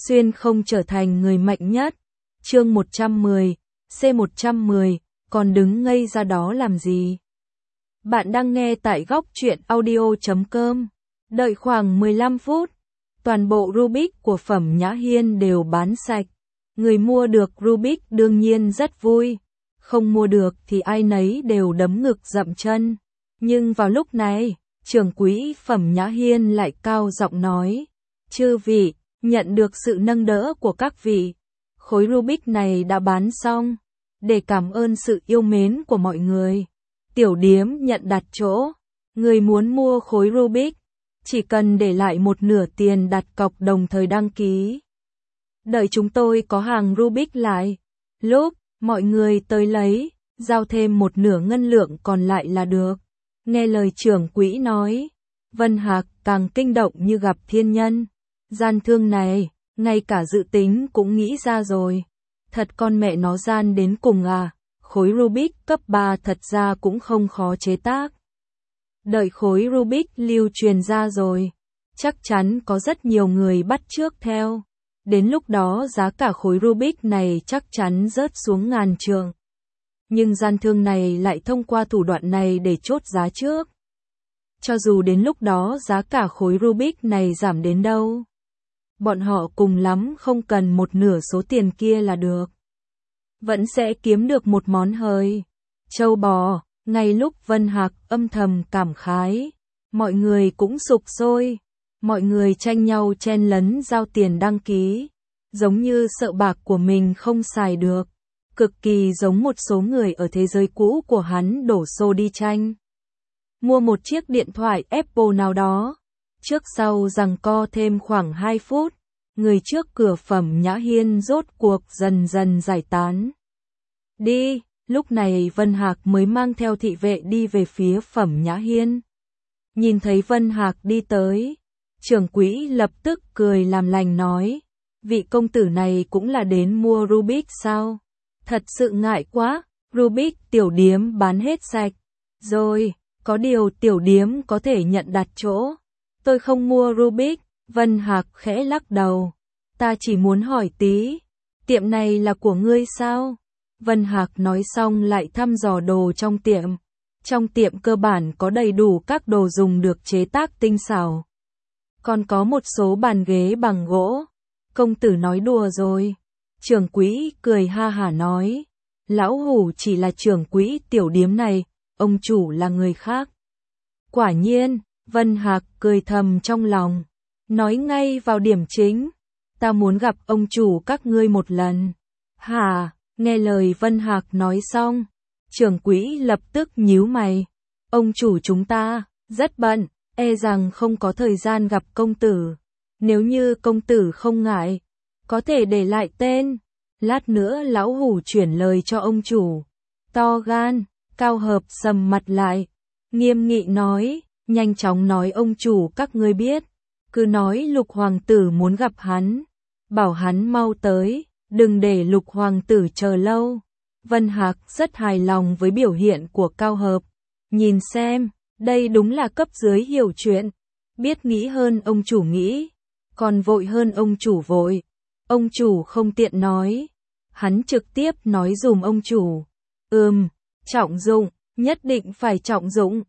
xuyên không trở thành người mạnh nhất. Chương 110, C110, còn đứng ngây ra đó làm gì? Bạn đang nghe tại góc truyện audio.com. Đợi khoảng 15 phút, toàn bộ Rubik của Phẩm Nhã Hiên đều bán sạch. Người mua được Rubik đương nhiên rất vui, không mua được thì ai nấy đều đấm ngực dậm chân. Nhưng vào lúc này, trưởng quỹ Phẩm Nhã Hiên lại cao giọng nói: "Chư vị, nhận được sự nâng đỡ của các vị, khối Rubik này đã bán xong. Để cảm ơn sự yêu mến của mọi người, tiểu điếm nhận đặt chỗ. Người muốn mua khối Rubik, chỉ cần để lại một nửa tiền đặt cọc đồng thời đăng ký. Đợi chúng tôi có hàng Rubik lại, lúc mọi người tới lấy, giao thêm một nửa ngân lượng còn lại là được." Nghe lời trưởng quỹ nói, Vân Hạc càng kinh động như gặp thiên nhân. Gian thương này, ngay cả dự tính cũng nghĩ ra rồi. Thật con mẹ nó gian đến cùng à, khối Rubik cấp 3 thật ra cũng không khó chế tác. Đợi khối Rubik lưu truyền ra rồi, chắc chắn có rất nhiều người bắt chước theo. Đến lúc đó giá cả khối Rubik này chắc chắn rớt xuống ngàn trượng. Nhưng gian thương này lại thông qua thủ đoạn này để chốt giá trước. Cho dù đến lúc đó giá cả khối Rubik này giảm đến đâu, bọn họ cùng lắm không cần một nửa số tiền kia là được. Vẫn sẽ kiếm được một món hời trâu bò. Ngay lúc Vân Hạc âm thầm cảm khái, mọi người cũng sục sôi. Mọi người tranh nhau chen lấn giao tiền đăng ký, giống như sợ bạc của mình không xài được. Cực kỳ giống một số người ở thế giới cũ của hắn đổ xô đi tranh mua một chiếc điện thoại Apple nào đó. Trước sau giằng co thêm khoảng 2 phút, người trước cửa Phẩm Nhã Hiên rốt cuộc dần dần giải tán. Đi, lúc này Vân Hạc mới mang theo thị vệ đi về phía Phẩm Nhã Hiên. Nhìn thấy Vân Hạc đi tới, trưởng quỹ lập tức cười làm lành nói: "Vị công tử này cũng là đến mua Rubik sao? Thật sự ngại quá, Rubik tiểu điếm bán hết sạch rồi, có điều tiểu điếm có thể nhận đặt chỗ." "Tôi không mua Rubik." Vân Hạc khẽ lắc đầu. "Ta chỉ muốn hỏi tí, tiệm này là của ngươi sao?" Vân Hạc nói xong lại thăm dò đồ trong tiệm. Trong tiệm cơ bản có đầy đủ các đồ dùng được chế tác tinh xảo. Còn có một số bàn ghế bằng gỗ. "Công tử nói đùa rồi." Trưởng quỹ cười ha hả nói: "Lão hủ chỉ là trưởng quỹ tiểu điếm này, ông chủ là người khác." Quả nhiên, Vân Hạc cười thầm trong lòng, nói ngay vào điểm chính: "Ta muốn gặp ông chủ các ngươi một lần." "Hả?" Nghe lời Vân Hạc nói xong, trưởng quỹ lập tức nhíu mày. "Ông chủ chúng ta rất bận, e rằng không có thời gian gặp công tử. Nếu như công tử không ngại, có thể để lại tên, lát nữa lão hủ chuyển lời cho ông chủ." To gan, Cao Hợp sầm mặt lại, nghiêm nghị nói: "Nhanh chóng nói ông chủ các ngươi biết, cứ nói Lục hoàng tử muốn gặp hắn, bảo hắn mau tới, đừng để Lục hoàng tử chờ lâu." Vân Hạc rất hài lòng với biểu hiện của Cao Hợp. Nhìn xem, đây đúng là cấp dưới hiểu chuyện, biết nghĩ hơn ông chủ nghĩ, còn vội hơn ông chủ vội. Ông chủ không tiện nói, hắn trực tiếp nói dùm ông chủ. Trọng dụng, nhất định phải trọng dụng.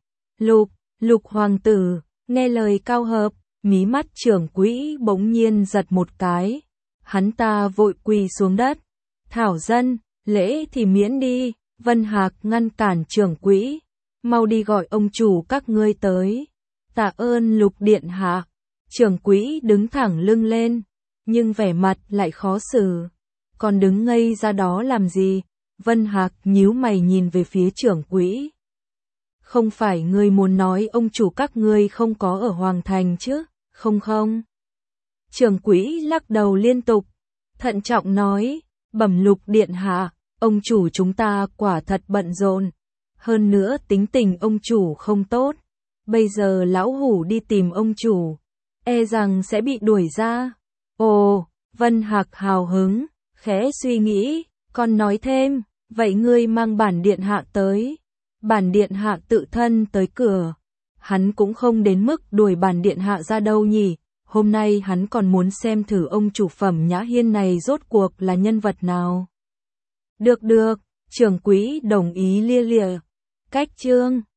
Lục hoàng tử." Nghe lời Cao Hợp, mí mắt trưởng quỹ bỗng nhiên giật một cái. Hắn ta vội quỳ xuống đất. "Thảo dân, lễ thì miễn đi." Vân Hạc ngăn cản trưởng quỹ: "Mau đi gọi ông chủ các ngươi tới." "Tạ ơn Lục điện hạ." Trưởng quỹ đứng thẳng lưng lên, nhưng vẻ mặt lại khó xử. "Còn đứng ngây ra đó làm gì?" Vân Hạc nhíu mày nhìn về phía trưởng quỹ. "Không phải ngươi muốn nói ông chủ các ngươi không có ở Hoàng Thành chứ, không?" Trưởng quỹ lắc đầu liên tục, thận trọng nói: "Bẩm Lục điện hạ, ông chủ chúng ta quả thật bận rộn. Hơn nữa tính tình ông chủ không tốt. Bây giờ lão hủ đi tìm ông chủ, e rằng sẽ bị đuổi ra." "Ồ." Vân Hạc hào hứng, khẽ suy nghĩ, còn nói thêm: "Vậy ngươi mang bản điện hạ tới." Bản điện hạ tự thân tới cửa. Hắn cũng không đến mức đuổi bản điện hạ ra đâu nhỉ. hôm nay hắn còn muốn xem thử ông chủ Phẩm Nhã Hiên này rốt cuộc là nhân vật nào. Được, trưởng quỹ đồng ý lia lịa. Cách chương